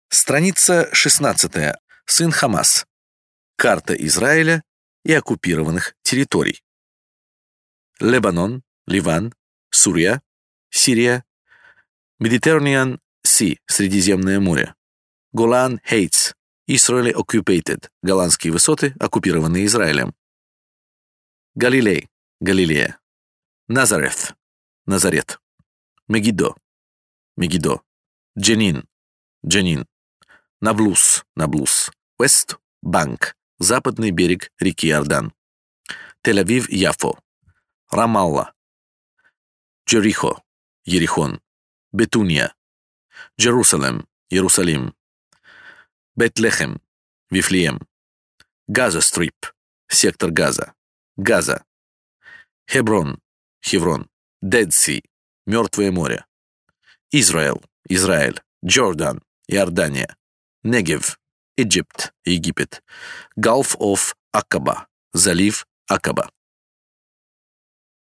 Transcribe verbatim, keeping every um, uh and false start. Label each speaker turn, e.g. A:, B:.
A: Страница шестнадцатая. Сын Хамас. Карта Израиля и оккупированных территорий. Лебанон, Ливан, Сурия, Сирия, Mediterranean Sea, Средиземное море, Голан Heights, Israeli Occupied, Голландские высоты, оккупированные Израилем, Галилей, Галилея, Назарет, Назарет, Мегидо, Мегидо, Дженин, Дженин, Наблус, Наблус, Вест Банк, западный берег реки Иордан, Тель-Авив, Яфо, Рамалла, Джерихо, Ерихон, Бетуния, Джерусалем, Иерусалим, Бетлехем, Вифлеем, Газа-Стрип, сектор Газа, Газа, Хеброн, Хеврон, Дед-Си, Мертвое море, Израиль, Израиль, Джордан, Иордания, Негев, Египет, Египет, Gulf of Акаба, залив Акаба.